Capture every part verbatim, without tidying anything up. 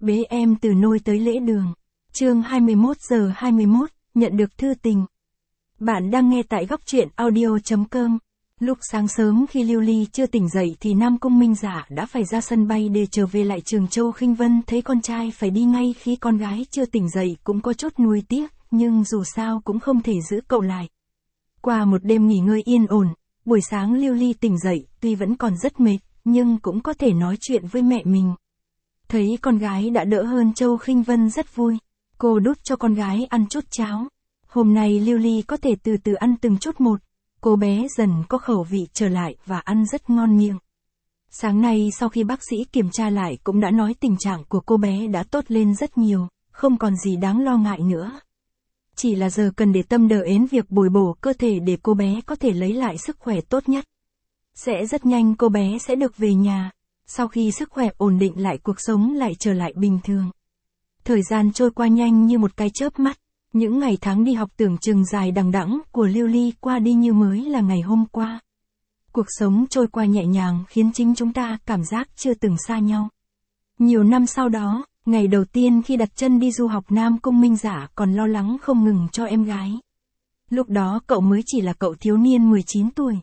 Bế em từ nôi tới lễ đường. Chương hai mươi mốt giờ hai mươi mốt, nhận được thư tình. Bạn đang nghe tại góc truyện audio chấm com. Lúc sáng sớm khi Lưu Ly chưa tỉnh dậy thì Nam Cung Minh Dạ đã phải ra sân bay để trở về lại Trường Châu. Khinh Vân thấy con trai phải đi ngay khi con gái chưa tỉnh dậy cũng có chút nuối tiếc, nhưng dù sao cũng không thể giữ cậu lại. Qua một đêm nghỉ ngơi yên ổn, buổi sáng Lưu Ly tỉnh dậy, tuy vẫn còn rất mệt, nhưng cũng có thể nói chuyện với mẹ mình. Thấy con gái đã đỡ hơn, Châu Khinh Vân rất vui. Cô đút cho con gái ăn chút cháo. Hôm nay Lưu Ly có thể từ từ ăn từng chút một. Cô bé dần có khẩu vị trở lại và ăn rất ngon miệng. Sáng nay sau khi bác sĩ kiểm tra lại cũng đã nói tình trạng của cô bé đã tốt lên rất nhiều, không còn gì đáng lo ngại nữa. Chỉ là giờ cần để tâm đến việc bồi bổ cơ thể để cô bé có thể lấy lại sức khỏe tốt nhất. Sẽ rất nhanh cô bé sẽ được về nhà. Sau khi sức khỏe ổn định lại, cuộc sống lại trở lại bình thường. Thời gian trôi qua nhanh như một cái chớp mắt. Những ngày tháng đi học tưởng chừng dài đằng đẵng của Lưu Ly qua đi như mới là ngày hôm qua. Cuộc sống trôi qua nhẹ nhàng khiến chính chúng ta cảm giác chưa từng xa nhau. Nhiều năm sau đó, ngày đầu tiên khi đặt chân đi du học, Nam Cung Minh Dạ còn lo lắng không ngừng cho em gái. Lúc đó cậu mới chỉ là cậu thiếu niên mười chín tuổi.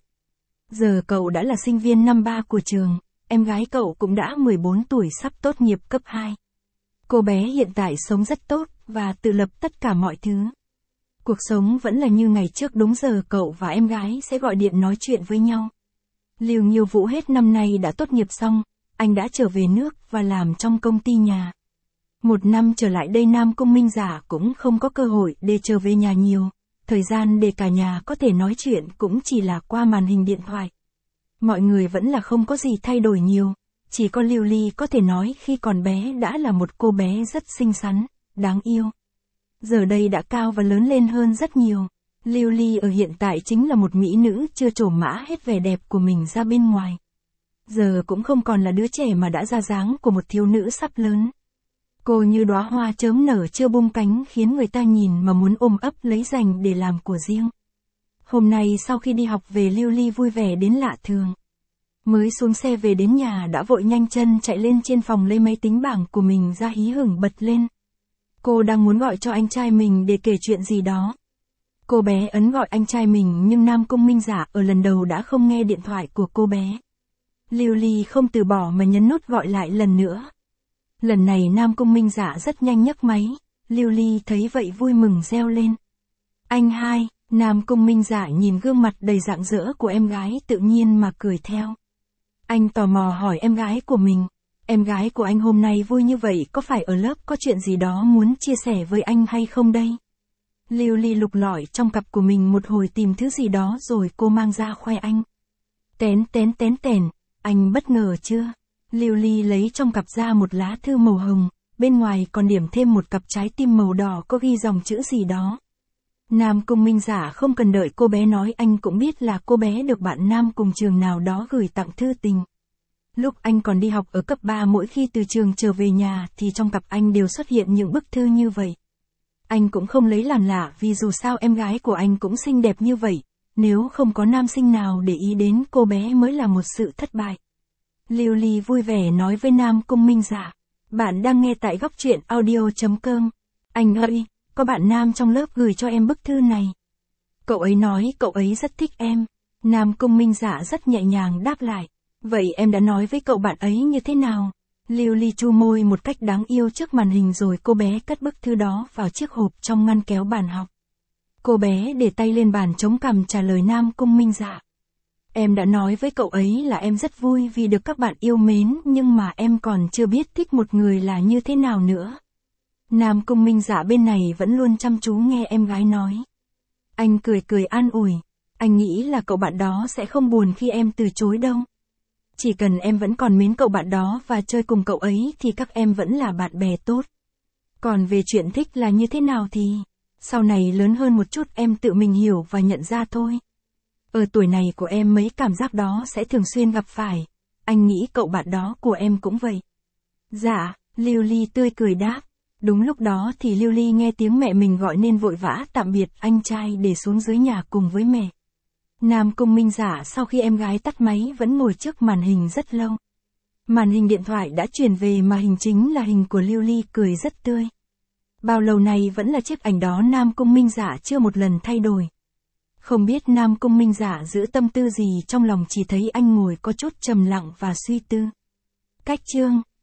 Giờ cậu đã là sinh viên năm ba của trường, em gái cậu cũng đã mười bốn tuổi sắp tốt nghiệp cấp hai. Cô bé hiện tại sống rất tốt và tự lập tất cả mọi thứ. Cuộc sống vẫn là như ngày trước, đúng giờ cậu và em gái sẽ gọi điện nói chuyện với nhau. Lưu Nghiêu Vũ hết năm nay đã tốt nghiệp xong, anh đã trở về nước và làm trong công ty nhà. Một năm trở lại đây Nam Cung Minh Dạ cũng không có cơ hội để trở về nhà nhiều, thời gian để cả nhà có thể nói chuyện cũng chỉ là qua màn hình điện thoại. Mọi người vẫn là không có gì thay đổi nhiều, chỉ có Lưu Ly có thể nói khi còn bé đã là một cô bé rất xinh xắn, đáng yêu. Giờ đây đã cao và lớn lên hơn rất nhiều. Lưu Ly ở hiện tại chính là một mỹ nữ chưa trổ mã hết vẻ đẹp của mình ra bên ngoài. Giờ cũng không còn là đứa trẻ mà đã ra dáng của một thiếu nữ sắp lớn. Cô như đóa hoa chớm nở chưa bung cánh, khiến người ta nhìn mà muốn ôm ấp lấy dành để làm của riêng. Hôm nay sau khi đi học về, Lưu Ly vui vẻ đến lạ thường. Mới xuống xe về đến nhà đã vội nhanh chân chạy lên trên phòng lấy máy tính bảng của mình ra, hí hửng bật lên. Cô đang muốn gọi cho anh trai mình để kể chuyện gì đó. Cô bé ấn gọi anh trai mình nhưng Nam Cung Minh Dạ ở lần đầu đã không nghe điện thoại của cô bé. Lưu Ly không từ bỏ mà nhấn nút gọi lại lần nữa. Lần này Nam Cung Minh Dạ rất nhanh nhấc máy. Lưu Ly thấy vậy vui mừng reo lên. Anh hai. Nam Cung Minh Dạ nhìn gương mặt đầy rạng rỡ của em gái tự nhiên mà cười theo. Anh tò mò hỏi em gái của mình. Em gái của anh hôm nay vui như vậy có phải ở lớp có chuyện gì đó muốn chia sẻ với anh hay không đây? Lưu Ly lục lọi trong cặp của mình một hồi tìm thứ gì đó rồi cô mang ra khoe anh. Tén tén tén tèn, anh bất ngờ chưa? Lưu Ly lấy trong cặp ra một lá thư màu hồng, bên ngoài còn điểm thêm một cặp trái tim màu đỏ có ghi dòng chữ gì đó. Nam Cung Minh Dạ không cần đợi cô bé nói anh cũng biết là cô bé được bạn nam cùng trường nào đó gửi tặng thư tình. Lúc anh còn đi học ở cấp ba, mỗi khi từ trường trở về nhà thì trong cặp anh đều xuất hiện những bức thư như vậy. Anh cũng không lấy làm lạ vì dù sao em gái của anh cũng xinh đẹp như vậy, nếu không có nam sinh nào để ý đến cô bé mới là một sự thất bại. Lưu Ly vui vẻ nói với Nam Cung Minh Dạ. Bạn đang nghe tại góc truyện audio chấm com. Anh ơi, có bạn nam trong lớp gửi cho em bức thư này. Cậu ấy nói cậu ấy rất thích em. Nam Cung Minh Dạ rất nhẹ nhàng đáp lại. Vậy em đã nói với cậu bạn ấy như thế nào? Lưu Ly chu môi một cách đáng yêu trước màn hình rồi cô bé cất bức thư đó vào chiếc hộp trong ngăn kéo bàn học. Cô bé để tay lên bàn chống cằm trả lời Nam Cung Minh Dạ. Em đã nói với cậu ấy là em rất vui vì được các bạn yêu mến, nhưng mà em còn chưa biết thích một người là như thế nào nữa. Nam Cung Minh Dạ bên này vẫn luôn chăm chú nghe em gái nói. Anh cười cười an ủi. Anh nghĩ là cậu bạn đó sẽ không buồn khi em từ chối đâu. Chỉ cần em vẫn còn mến cậu bạn đó và chơi cùng cậu ấy thì các em vẫn là bạn bè tốt. Còn về chuyện thích là như thế nào thì, sau này lớn hơn một chút em tự mình hiểu và nhận ra thôi. Ở tuổi này của em mấy cảm giác đó sẽ thường xuyên gặp phải. Anh nghĩ cậu bạn đó của em cũng vậy. Dạ, Lưu Ly tươi cười đáp. Đúng lúc đó thì Lưu Ly nghe tiếng mẹ mình gọi nên vội vã tạm biệt anh trai để xuống dưới nhà cùng với mẹ. Nam Cung Minh Dạ sau khi em gái tắt máy vẫn ngồi trước màn hình rất lâu. Màn hình điện thoại đã chuyển về mà hình chính là hình của Lưu Ly cười rất tươi. Bao lâu nay vẫn là chiếc ảnh đó Nam Cung Minh Dạ chưa một lần thay đổi. Không biết Nam Cung Minh Dạ giữ tâm tư gì trong lòng, chỉ thấy anh ngồi có chút trầm lặng và suy tư. Cách chương